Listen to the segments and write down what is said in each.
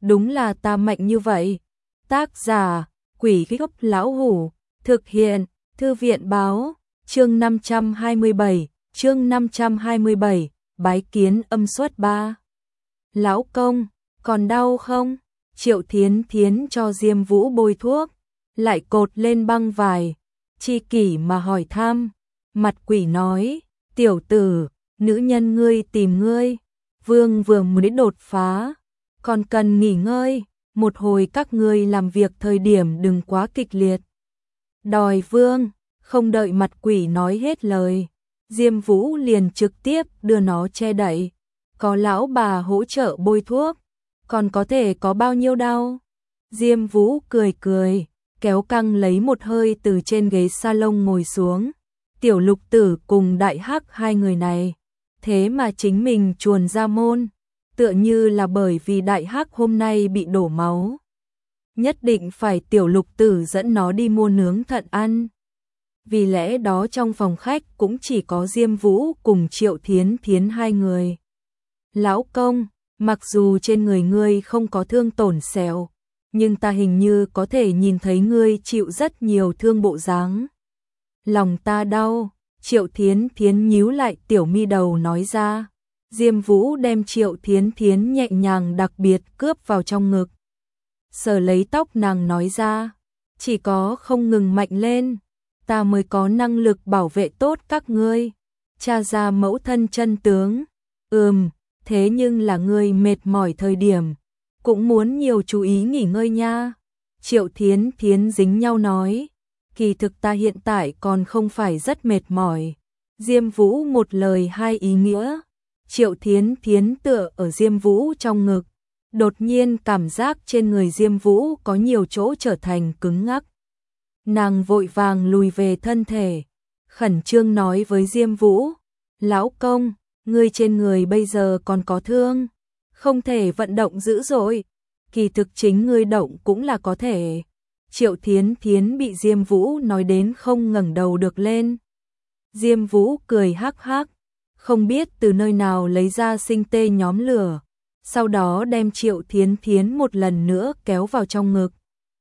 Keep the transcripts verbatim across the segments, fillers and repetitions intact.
đúng là ta mạnh như vậy. Tác giả, Quỷ Gốc Lão Hủ, thực hiện, Thư viện Báo, chương năm trăm hai mươi bảy, chương năm trăm hai mươi bảy, bái kiến âm xuất ba. Lão công, còn đau không? Triệu Thiến Thiến cho Diêm Vũ bôi thuốc, lại cột lên băng vải, chi kỷ mà hỏi thăm. Mặt quỷ nói, tiểu tử, nữ nhân ngươi tìm ngươi, vương vừa mới đột phá, còn cần nghỉ ngơi, một hồi các ngươi làm việc thời điểm đừng quá kịch liệt. Đòi vương, không đợi mặt quỷ nói hết lời, Diêm Vũ liền trực tiếp đưa nó che đậy. Có lão bà hỗ trợ bôi thuốc, còn có thể có bao nhiêu đau? Diêm Vũ cười cười, kéo căng lấy một hơi từ trên ghế salon ngồi xuống. Tiểu Lục Tử cùng Đại Hắc hai người này, thế mà chính mình chuồn ra môn, tựa như là bởi vì Đại Hắc hôm nay bị đổ máu. Nhất định phải Tiểu Lục Tử dẫn nó đi mua nướng thận ăn. Vì lẽ đó trong phòng khách cũng chỉ có Diêm Vũ cùng Triệu Thiến Thiến hai người. Lão công, mặc dù trên người ngươi không có thương tổn sẹo, nhưng ta hình như có thể nhìn thấy ngươi chịu rất nhiều thương bộ dáng. Lòng ta đau, Triệu Thiến Thiến nhíu lại tiểu mi đầu nói ra. Diêm Vũ đem Triệu Thiến Thiến nhẹ nhàng đặc biệt cướp vào trong ngực. Sờ lấy tóc nàng nói ra, chỉ có không ngừng mạnh lên, ta mới có năng lực bảo vệ tốt các ngươi. Tra ra mẫu thân chân tướng. Ừm, thế nhưng là ngươi mệt mỏi thời điểm, cũng muốn nhiều chú ý nghỉ ngơi nha. Triệu Thiến Thiến dính nhau nói, kỳ thực ta hiện tại còn không phải rất mệt mỏi. Diêm Vũ một lời hai ý nghĩa. Triệu Thiến Thiến tựa ở Diêm Vũ trong ngực, đột nhiên cảm giác trên người Diêm Vũ có nhiều chỗ trở thành cứng ngắc. Nàng vội vàng lùi về thân thể, khẩn trương nói với Diêm Vũ, lão công, ngươi trên người bây giờ còn có thương, không thể vận động dữ dội, kỳ thực chính ngươi động cũng là có thể. Triệu Thiến Thiến bị Diêm Vũ nói đến không ngẩng đầu được lên. Diêm Vũ cười hắc hắc, không biết từ nơi nào lấy ra sinh tê nhóm lửa, sau đó đem Triệu Thiến Thiến một lần nữa kéo vào trong ngực.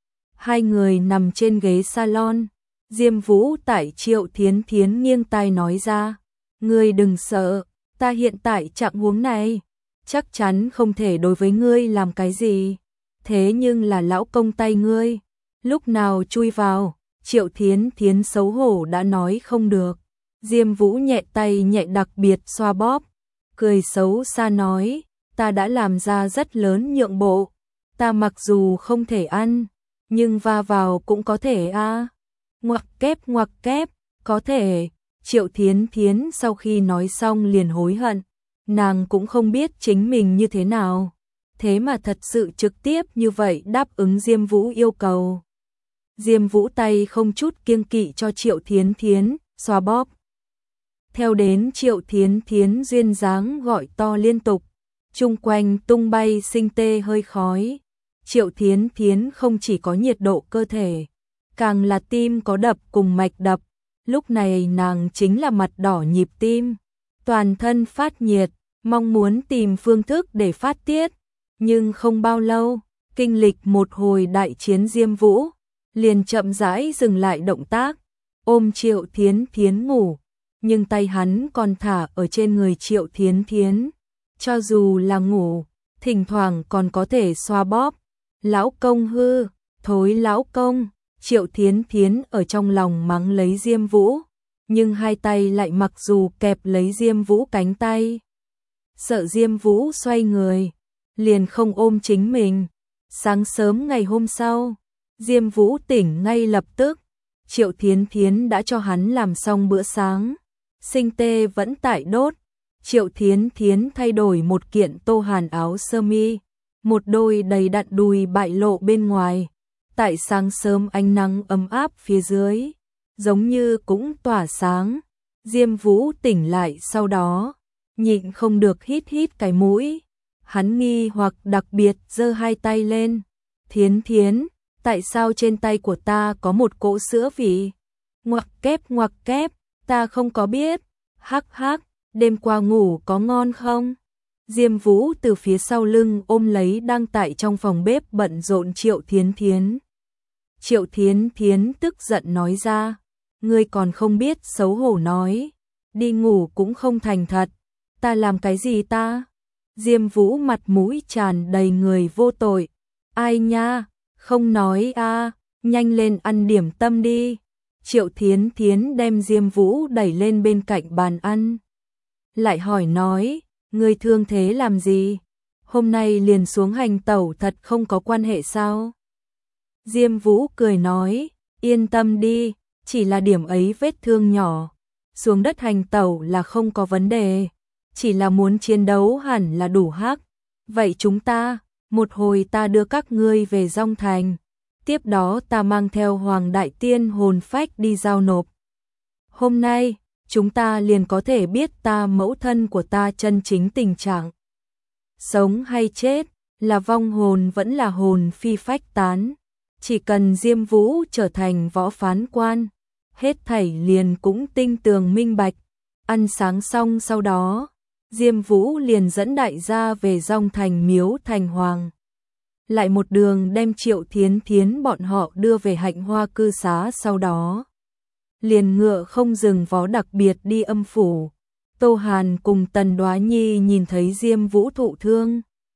Hai người nằm trên ghế salon, Diêm Vũ tại Triệu Thiến Thiến nghiêng tai nói ra, ngươi đừng sợ, ta hiện tại trạng huống này, chắc chắn không thể đối với ngươi làm cái gì, thế nhưng là lão công tay ngươi, lúc nào chui vào. Triệu Thiến Thiến xấu hổ đã nói không được. Diêm Vũ nhẹ tay nhẹ đặc biệt xoa bóp, cười xấu xa nói, ta đã làm ra rất lớn nhượng bộ, ta mặc dù không thể ăn, nhưng va vào cũng có thể a. À. Ngoặc kép ngoặc kép, có thể. Triệu Thiến Thiến sau khi nói xong liền hối hận, nàng cũng không biết chính mình như thế nào, thế mà thật sự trực tiếp như vậy đáp ứng Diêm Vũ yêu cầu. Diêm Vũ tay không chút kiêng kỵ cho Triệu Thiến Thiến xoa bóp. Theo đến Triệu Thiến Thiến duyên dáng gọi to liên tục, chung quanh tung bay sinh tê hơi khói. Triệu Thiến Thiến không chỉ có nhiệt độ cơ thể, càng là tim có đập cùng mạch đập, lúc này nàng chính là mặt đỏ nhịp tim, toàn thân phát nhiệt, mong muốn tìm phương thức để phát tiết, nhưng không bao lâu, kinh lịch một hồi đại chiến Diêm Vũ, liền chậm rãi dừng lại động tác, ôm Triệu Thiến Thiến ngủ. Nhưng tay hắn còn thả ở trên người Triệu Thiến Thiến, cho dù là ngủ, thỉnh thoảng còn có thể xoa bóp. Lão công hư, thối lão công, Triệu Thiến Thiến ở trong lòng mắng lấy Diêm Vũ, nhưng hai tay lại mặc dù kẹp lấy Diêm Vũ cánh tay. Sợ Diêm Vũ xoay người, liền không ôm chính mình. Sáng sớm ngày hôm sau, Diêm Vũ tỉnh ngay lập tức, Triệu Thiến Thiến đã cho hắn làm xong bữa sáng. Sinh tê vẫn tại đốt, Triệu Thiến Thiến thay đổi một kiện tô hàn áo sơ mi, một đôi đầy đặn đùi bại lộ bên ngoài, tại sáng sớm ánh nắng ấm áp phía dưới, giống như cũng tỏa sáng. Diêm Vũ tỉnh lại sau đó, nhịn không được hít hít cái mũi, hắn nghi hoặc đặc biệt giơ hai tay lên, Thiến Thiến, tại sao trên tay của ta có một cỗ sữa vị? Ngoặc kép ngoặc kép, ta không có biết. Hắc hắc, đêm qua ngủ có ngon không? Diêm Vũ từ phía sau lưng ôm lấy đang tại trong phòng bếp bận rộn Triệu Thiến Thiến. Triệu Thiến Thiến tức giận nói ra, ngươi còn không biết xấu hổ nói, đi ngủ cũng không thành thật, ta làm cái gì ta? Diêm Vũ mặt mũi tràn đầy người vô tội, ai nha, không nói a, nhanh lên ăn điểm tâm đi. Triệu Thiến Thiến đem Diêm Vũ đẩy lên bên cạnh bàn ăn, lại hỏi nói, ngươi thương thế làm gì? Hôm nay liền xuống hành tẩu thật không có quan hệ sao? Diêm Vũ cười nói, yên tâm đi, chỉ là điểm ấy vết thương nhỏ, xuống đất hành tẩu là không có vấn đề, chỉ là muốn chiến đấu hẳn là đủ hắc. Vậy chúng ta, một hồi ta đưa các ngươi về Dong Thành, tiếp đó ta mang theo Hoàng Đại Tiên hồn phách đi giao nộp. Hôm nay, chúng ta liền có thể biết ta mẫu thân của ta chân chính tình trạng. Sống hay chết, là vong hồn vẫn là hồn phi phách tán. Chỉ cần Diêm Vũ trở thành võ phán quan, hết thảy liền cũng tinh tường minh bạch. Ăn sáng xong sau đó, Diêm Vũ liền dẫn đại gia về Dong Thành miếu thành hoàng. Lại một đường đem Triệu Thiến Thiến bọn họ đưa về Hạnh Hoa cư xá, sau đó liền ngựa không dừng vó đặc biệt đi âm phủ. Tô Hàn cùng Tần Đoá Nhi nhìn thấy Diêm Vũ thụ thương,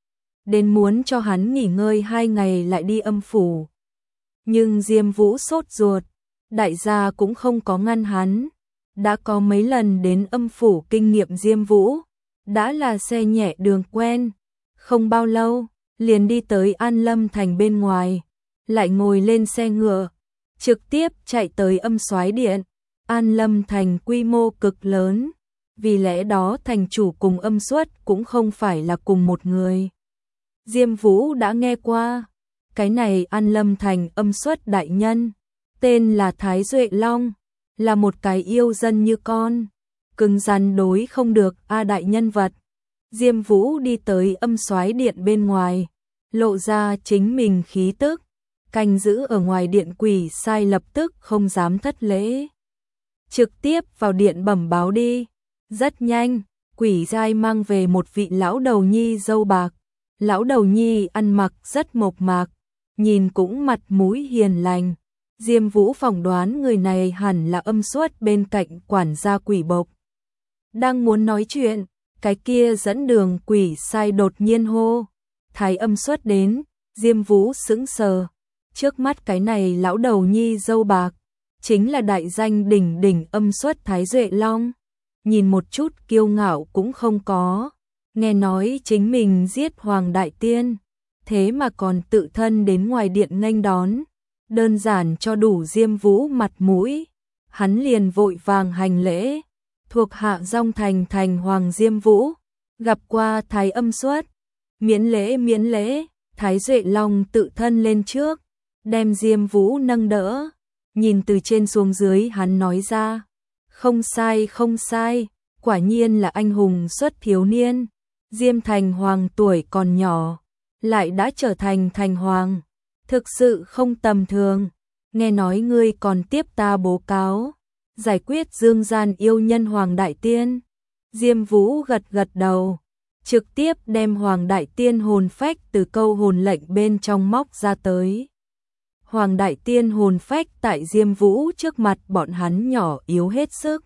đến muốn cho hắn nghỉ ngơi hai ngày lại đi âm phủ. Nhưng Diêm Vũ sốt ruột, đại gia cũng không có ngăn hắn. Đã có mấy lần đến âm phủ kinh nghiệm Diêm Vũ, đã là xe nhẹ đường quen. Không bao lâu, liền đi tới An Lâm Thành bên ngoài, lại ngồi lên xe ngựa, trực tiếp chạy tới Âm Soái Điện. An Lâm Thành quy mô cực lớn, vì lẽ đó thành chủ cùng Âm Xuất cũng không phải là cùng một người. Diêm Vũ đã nghe qua, cái này An Lâm Thành Âm Xuất đại nhân, tên là Thái Duệ Long, là một cái yêu dân như con, cứng rắn đối không được a đại nhân vật. Diêm Vũ đi tới Âm Soái Điện bên ngoài, lộ ra chính mình khí tức, canh giữ ở ngoài điện quỷ sai lập tức không dám thất lễ. Trực tiếp vào điện bẩm báo đi. Rất nhanh, quỷ giai mang về một vị lão đầu nhi râu bạc. Lão đầu nhi ăn mặc rất mộc mạc, nhìn cũng mặt mũi hiền lành. Diêm Vũ phỏng đoán người này hẳn là Âm Xuất bên cạnh quản gia quỷ bộc. Đang muốn nói chuyện, cái kia dẫn đường quỷ sai đột nhiên hô, Thái Âm Xuất đến. Diêm Vũ sững sờ, trước mắt cái này lão đầu nhi râu bạc, chính là đại danh đỉnh đỉnh Âm Xuất Thái Duệ Long. Nhìn một chút kiêu ngạo cũng không có, nghe nói chính mình giết Hoàng Đại Tiên, thế mà còn tự thân đến ngoài điện nghênh đón, đơn giản cho đủ Diêm Vũ mặt mũi. Hắn liền vội vàng hành lễ, thuộc hạ Dong Thành thành hoàng Diêm Vũ, gặp qua Thái Âm Xuất. Miễn lễ miễn lễ. Thái Duệ Long tự thân lên trước, đem Diêm Vũ nâng đỡ, nhìn từ trên xuống dưới hắn nói ra, không sai không sai, quả nhiên là anh hùng xuất thiếu niên. Diêm Thành Hoàng tuổi còn nhỏ, lại đã trở thành thành hoàng, thực sự không tầm thường. Nghe nói ngươi còn tiếp ta bố cáo, giải quyết dương gian yêu nhân Hoàng Đại Tiên. Diêm Vũ gật gật đầu, trực tiếp đem Hoàng Đại Tiên hồn phách từ câu hồn lệnh bên trong móc ra tới. Hoàng Đại Tiên hồn phách tại Diêm Vũ trước mặt bọn hắn nhỏ yếu hết sức.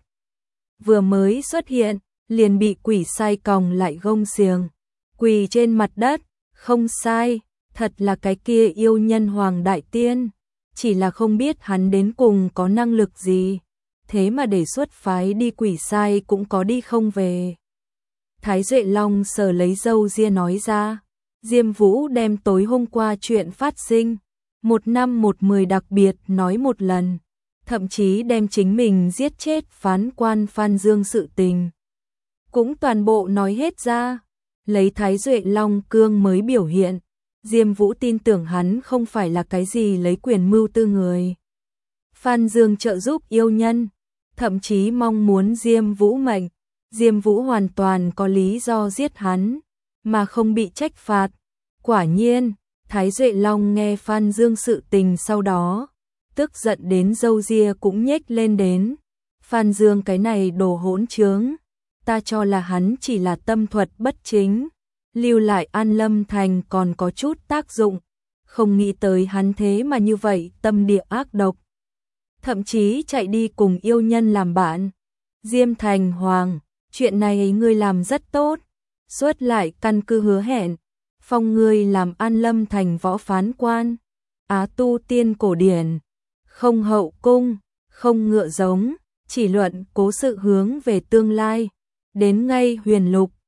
Vừa mới xuất hiện, liền bị quỷ sai còng lại gông xiềng, quỳ trên mặt đất. Không sai, thật là cái kia yêu nhân Hoàng Đại Tiên, chỉ là không biết hắn đến cùng có năng lực gì, thế mà để xuất phái đi quỷ sai cũng có đi không về. Thái Duệ Long sờ lấy râu ria nói ra. Diêm Vũ đem tối hôm qua chuyện phát sinh, một năm một mười đặc biệt nói một lần, thậm chí đem chính mình giết chết phán quan Phan Dương sự tình cũng toàn bộ nói hết ra. Lấy Thái Duệ Long cương mới biểu hiện, Diêm Vũ tin tưởng hắn không phải là cái gì lấy quyền mưu tư người. Phan Dương trợ giúp yêu nhân, thậm chí mong muốn Diêm Vũ mệnh, Diêm Vũ hoàn toàn có lý do giết hắn, mà không bị trách phạt. Quả nhiên, Thái Duệ Long nghe Phan Dương sự tình sau đó, tức giận đến râu ria cũng nhếch lên đến. Phan Dương cái này đồ hỗn trướng, ta cho là hắn chỉ là tâm thuật bất chính, lưu lại An Lâm Thành còn có chút tác dụng, không nghĩ tới hắn thế mà như vậy tâm địa ác độc. Thậm chí chạy đi cùng yêu nhân làm bạn. Diêm Thành Hoàng, chuyện này ngươi làm rất tốt, suốt lại căn cứ hứa hẹn, phong ngươi làm An Lâm Thành võ phán quan, Á tu tiên cổ điển, không hậu cung, không ngựa giống, chỉ luận cố sự hướng về tương lai, đến ngay huyền lục,